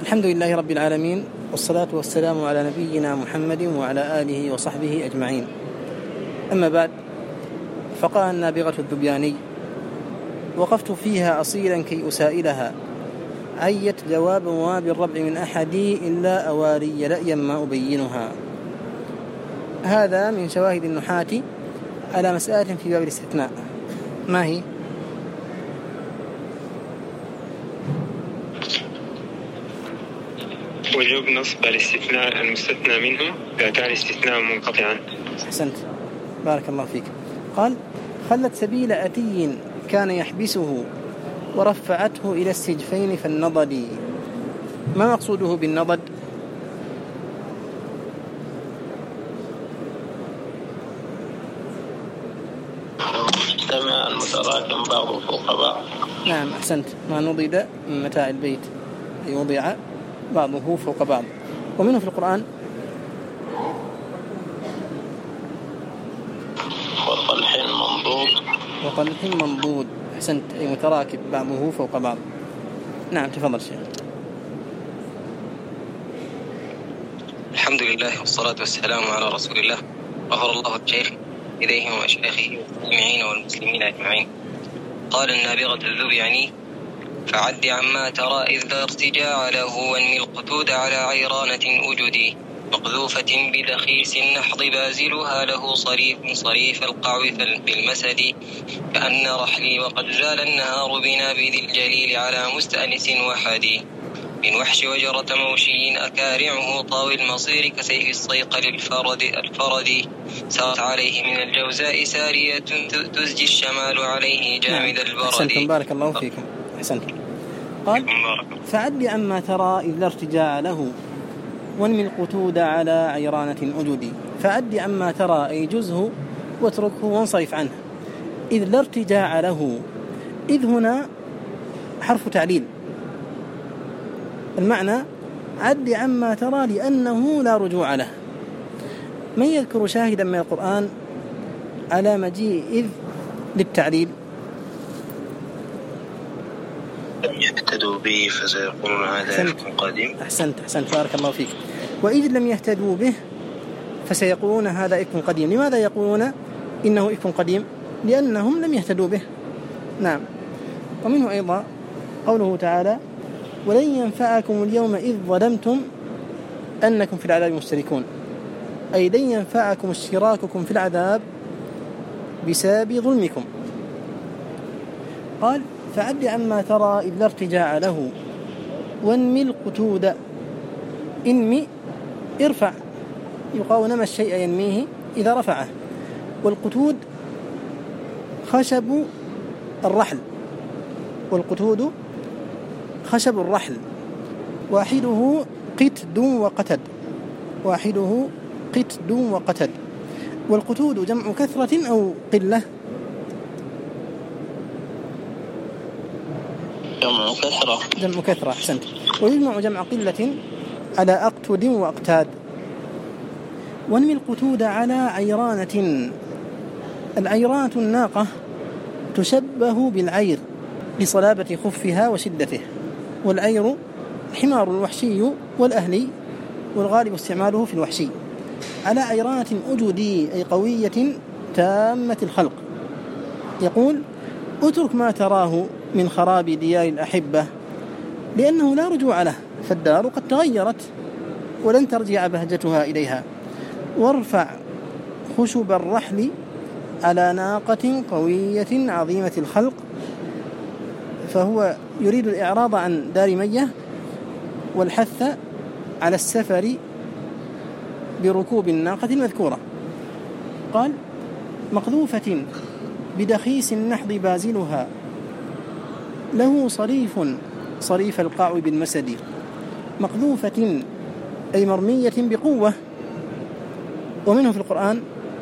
الحمد لله رب العالمين، والصلاة والسلام على نبينا محمد وعلى آله وصحبه أجمعين. أما بعد، فقال النابغة الذبياني: وقفت فيها أصيلا كي أسائلها، عيت جواب واب الربع من أحدي إلا أواري لأيا ما أبينها. هذا من شواهد النحاة على مسألة في باب الاستثناء. ما هي؟ وجوب نصب الاستثناء المستثنى منه إذا كان استثناء منقطعا. أحسنت، بارك الله فيك. قال: خلت سبيل أتي كان يحبسه ورفعته إلى السجفين فالنضد. ما مقصوده بالنضد؟ مجتمع المتراكم بعضه فوق بعض. نعم، أحسنت، ما نضد من متاع البيت، أي وضع بعضه فوق بعض. ومنه في القرآن: وطلح منضود. وطلح منضود، أحسنت، أي متراكب بعضه فوق بعض. نعم، تفضل شيخ. الحمد لله والصلاة والسلام على رسول الله، غفر الله الشيخ إليه ومشايخه والمستمعين والمسلمين أجمعين. قال النابغة الذبياني: فعد عما ترى إذ لا ارتجاع له، وانمي القتود على عيرانة أجدي، مقذوفة بدخيس النحض بازلها، له صريف القعو بالمسد، كأن رحلي وقد زال النهار بنابذ الجليل على مستأنس وحدي، من وحش وجرة موشي أكارعه طاوي المصير، كسيف الصيقل الفرد سارت عليه من الجوزاء سارية، تزجي الشمال عليه جامد البرد. أحسنتم، بارك الله فيكم، أحسنتم. قال: فعد عما ترى إذ لا ارتجاع له، وانمي القتود على عيرانة أجدي. فعد عما ترى أي جزه واتركه وانصرف عنه. إذ لا ارتجاع له، إذ هنا حرف تعليل، المعنى عد عما ترى لأنه لا رجوع له. من يذكر شاهدا من القرآن على مجيء إذ للتعليل؟ لم يهتدوا به فسيقولون هذا إفك قديم. أحسنت، بارك الله فيك. وإذ لم يهتدوا به فسيقولون هذا إفك قديم. لماذا يقولون إنه إفك قديم؟ لأنهم لم يهتدوا به. نعم. ومنه أيضا قوله تعالى: ولن ينفعكم اليوم إذ ظلمتم أنكم في العذاب مشتركون، أي لن ينفعكم اشتراككم في العذاب بسبب ظلمكم. قال: فعد عما ترى إذ لا ارتجاع له، وانمي القتود. انمي ارفع، يقال نمى الشيء ينميه إذا رفعه. والقتود خشب الرحل، والقتود خشب الرحل، واحده قتد وقتد، واحده قتد وقتد. والقتود جمع كثرة أو قلة؟ جمع كثرة، أحسنت. ويجمع جمع قلة على أقتد وأقتاد. وانمي القتود على عيرانة. العيرانة الناقة تشبه بالعير لصلابة خفها وشدته، والعير حمار الوحشي والأهلي، والغالب استعماله في الوحشي. على عيرانة أجدي، أي قوية تامة الخلق. يقول: اترك ما تراه من خراب ديار الأحبة، لأنه لا رجوع له، فالدار قد تغيرت ولن ترجع بهجتها إليها. وارفع خشب الرحل على ناقة قوية عظيمة الخلق، فهو يريد الإعراض عن دار مية والحث على السفر بركوب الناقة المذكورة. قال: مقذوفة بدخيس النحض بازلها، له صريف القعو بالمسد. مقذوفة أي مرمية بقوة. ومنه في القرآن: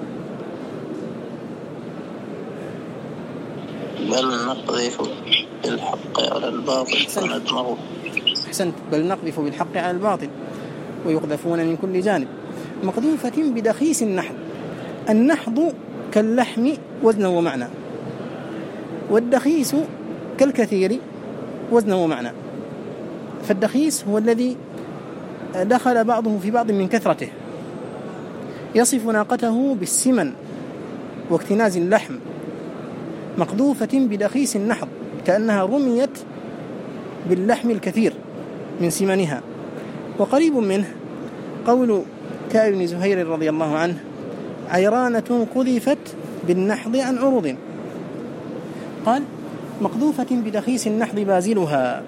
بل نقذف بالحق على الباطل فندمغه. أحسنت، بل نقذف بالحق على الباطل ويقذفون من كل جانب. مقذوفة بدخيس النحض. النحض كاللحم وزنا ومعنى، والدخيس كالكثير وزنا ومعنى. فالدخيس هو الذي دخل بعضه في بعض من كثرته، يصف ناقته بالسمن واكتناز اللحم مقذوفة بدخيس النحض، كأنها رميت باللحم الكثير من سمنها. وقريب منه قول كعب بن زهير رضي الله عنه: عيرانة قذفت بالنحض عن عروض. قال: مقذوفة بدخيس النحض بازلها،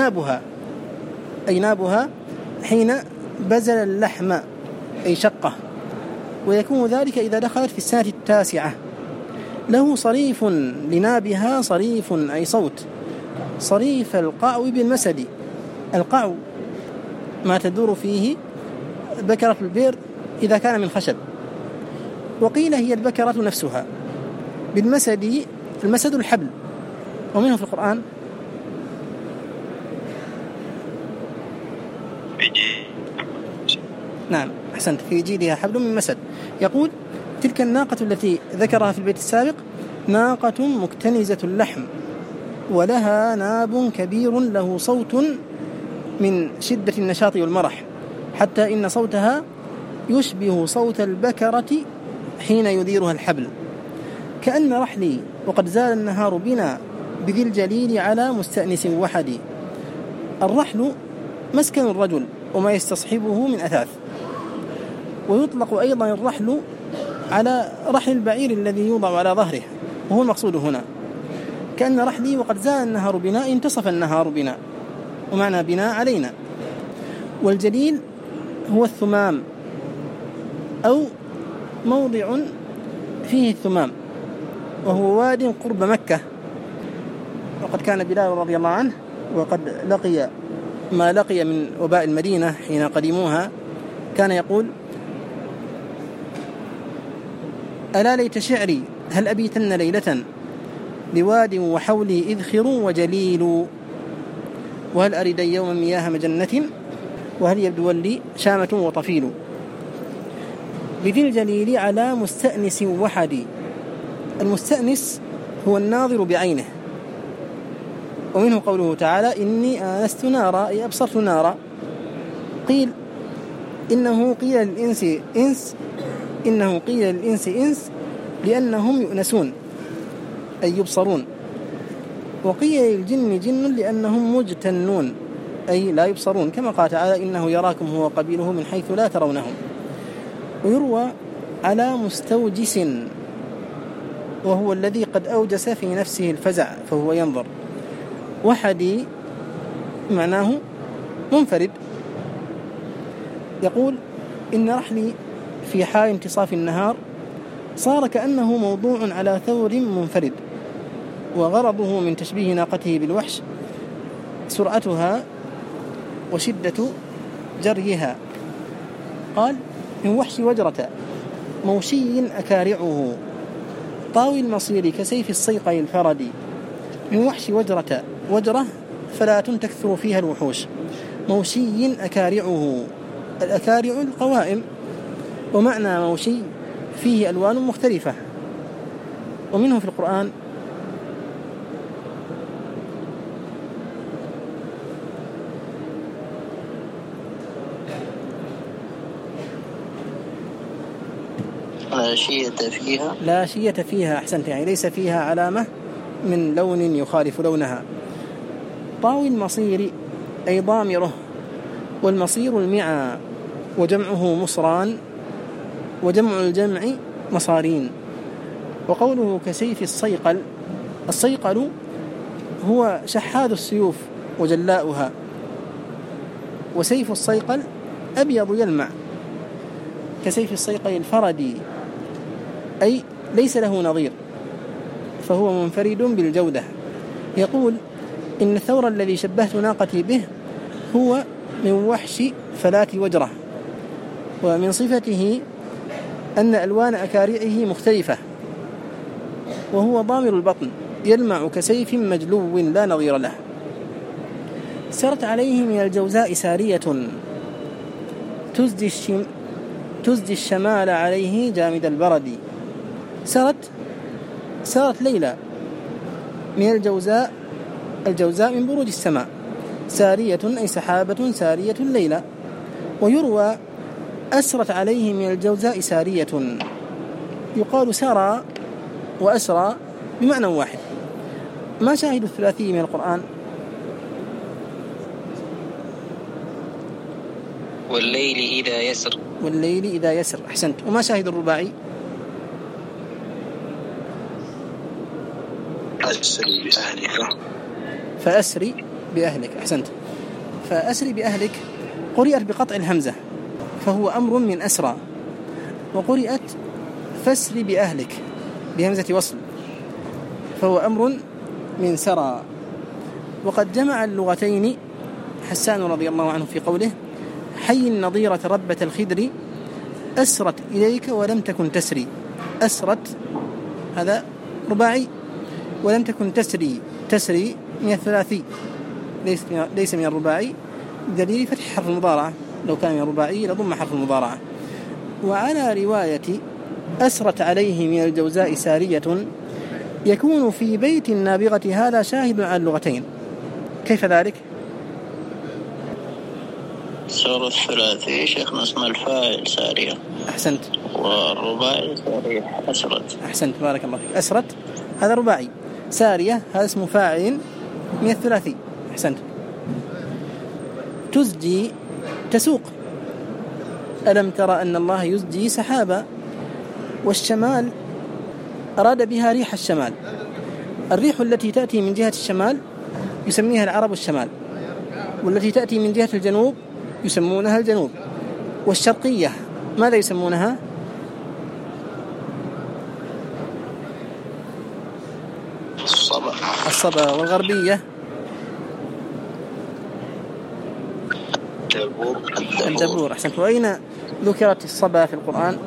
أي نابها حين بزل اللحم أي شقه، ويكون ذلك إذا دخلت في السنة 9. له صريف لنابها، صريف أي صوت، صريف القعو بالمسد. القعو ما تدور فيه بكرة البئر إذا كان من خشب، وقيل هي البكرة نفسها. بالمسد، المسد الحبل، ومنه في القرآن نعم أحسنت، في جيدها حبل من مسد. يقول: تلك الناقة التي ذكرها في البيت السابق ناقة مكتنزة اللحم، ولها ناب كبير له صوت من شدة النشاط والمرح، حتى إن صوتها يشبه صوت البكرة حين يديرها الحبل. كأن رحلي وقد زال النهار بنا بذي الجليل على مستأنس وحدي. الرحل مسكن الرجل وما يستصحبه من أثاث، ويطلق أيضا الرحل على رحل البعير الذي يوضع على ظهره، وهو المقصود هنا. كأن رحلي وقد زال النهار بنا، انتصف النهار بنا، ومعنى بنا علينا. والجليل هو الثمام أو موضع فيه الثمام، وهو واد قرب مكة. وقد كان بلال رضي الله عنه وقد لقي ما لقي من وباء المدينة حين قدموها، كان يقول: ألا ليت شعري هل أبيتن ليلة بواد وحولي إذخر وجليل، وهل أرد يوما مياه مجنة وهل يبدو لي شامة وطفيل. بذي الجليل على مستأنس وحدي. المستأنس هو الناظر بعينه، ومنه قوله تعالى: إني آنست نارا، أي أبصرت نارا. قيل إنه قيل للإنس إنس لأنهم يؤنسون أي يبصرون، وقيل للجن جن لأنهم مجتنون أي لا يبصرون، كما قال تعالى: إنه يراكم هو قبيله من حيث لا ترونهم. ويروى على مستوجس، وهو الذي قد أوجس في نفسه الفزع فهو ينظر. وحدي معناه منفرد. يقول: إن رحلي في حال انتصاف النهار صار كأنه موضوع على ثور منفرد، وغرضه من تشبيه ناقته بالوحش سرعتها وشدة جريها. قال: من وحش وجرة موشي أكارعه، طاوي المصير كسيف الصيقع الفردي. من وحش وجرة فلا تكثر فيها الوحوش، موشي أكارعه، الأكارع القوائم، ومعنى موشي فيه ألوان مختلفة. ومنه في القرآن: لا شية فيها أحسنت، يعني ليس فيها علامة من لون يخالف لونها. طاوي المصير أي ضامره، والمصير المعى، وجمعه مصران، وجمع الجمع مصارين. وقوله كسيف الصيقل، الصيقل هو شحاذ السيوف وجلاؤها، وسيف الصيقل أبيض يلمع. كسيف الصيقل الفردي أي ليس له نظير، فهو منفرد بالجودة. يقول: إن الثور الذي شبهت ناقتي به هو من وحش فلات وجرة، ومن صفته أن ألوان أكارعه مختلفة، وهو ضامر البطن يلمع كسيف مجلو لا نظير له. سرت عليه من الجوزاء سارية تزدي الشمال عليه جامد البرد. سرت ليلى من الجوزاء من بروج السماء، سارية أي سحابة سارية ليلا. ويروى أسرت عليه من الجوزاء سارية، يقال سرى وأسرى بمعنى واحد. ما شاهد الثلاثي من القرآن؟ والليل إذا يسر. والليل إذا يسر، أحسنت. وما شاهد الرباعي؟ فأسري بأهلك. فأسري بأهلك، أحسنت. فأسري بأهلك قرئت بقطع الهمزة فهو أمر من أسرى، وقرئت فاسري بأهلك بهمزة وصل فهو أمر من سرى. وقد جمع اللغتين حسان رضي الله عنه في قوله: حي النظيرة ربة الخدر أسرت إليك ولم تكن تسري. أسرت هذا رباعي، ولم تكن تسري، تسري من الثلاثي ليس من الرباعي، بدليل فتح حرف المضارعة، لو كان من الرباعي لضم حرف المضارعة. وعلى رواية أسرت عليه من الجوزاء سارية يكون في بيت النابغة هذا شاهد على اللغتين. كيف ذلك؟ صار الثلاثي شيخنا اسم الفاعل سارية، أحسنت. والرباعي سارية أسرت. أحسنت، بارك الله فيك. أسرت هذا رباعي، سارية هذا اسم فاعل من الثلاثي، أحسنت. تزجي تسوق، ألم ترى أن الله يزجي سحابا. والشمال أراد بها ريح الشمال، الريح التي تأتي من جهة الشمال يسميها العرب الشمال، والتي تأتي من جهة الجنوب يسمونها الجنوب. والشرقية ماذا يسمونها؟ الصبا. والغربية الدبور، أحسنت. وأين ذكرت الصبا في القرآن؟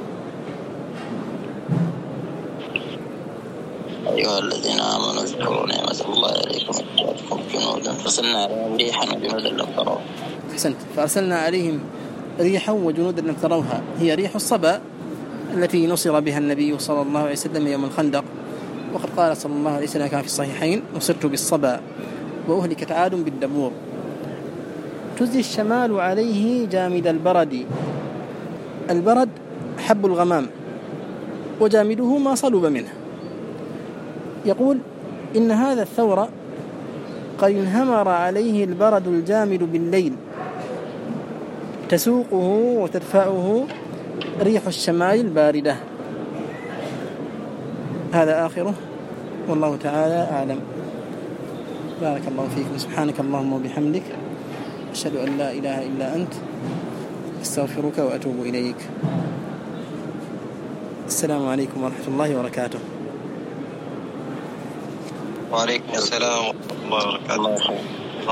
أيها الذين آمنوا اذكروا نعمة الله عليكم إذ جاءتكم جنودا فأرسلنا عليهم ريحا وجنودا لم تروها. أحسنت. فأرسلنا عليهم ريحا وجنودا لم تروها، هي ريح الصبا التي نصر بها النبي صلى الله عليه وسلم يوم الخندق. وقد قال صلى الله عليه وسلم كان في الصحيحين: نصرت بالصبا وأهلكت عاد بالدبور. تزي الشمال عليه جامد البرد. البرد حب الغمام، وجامده ما صلب منه. يقول: إن هذا الثور قد انهمر عليه البرد الجامد بالليل، تسوقه وتدفعه ريح الشمال الباردة. هذا آخره، والله تعالى أعلم. بارك الله فيكم. سبحانك اللهم وبحمدك، أشهد أن لا إله إلا أنت، أستغفرك وأتوب إليك. السلام عليكم ورحمة الله وبركاته. وعليكم السلام ورحمة الله وبركاته.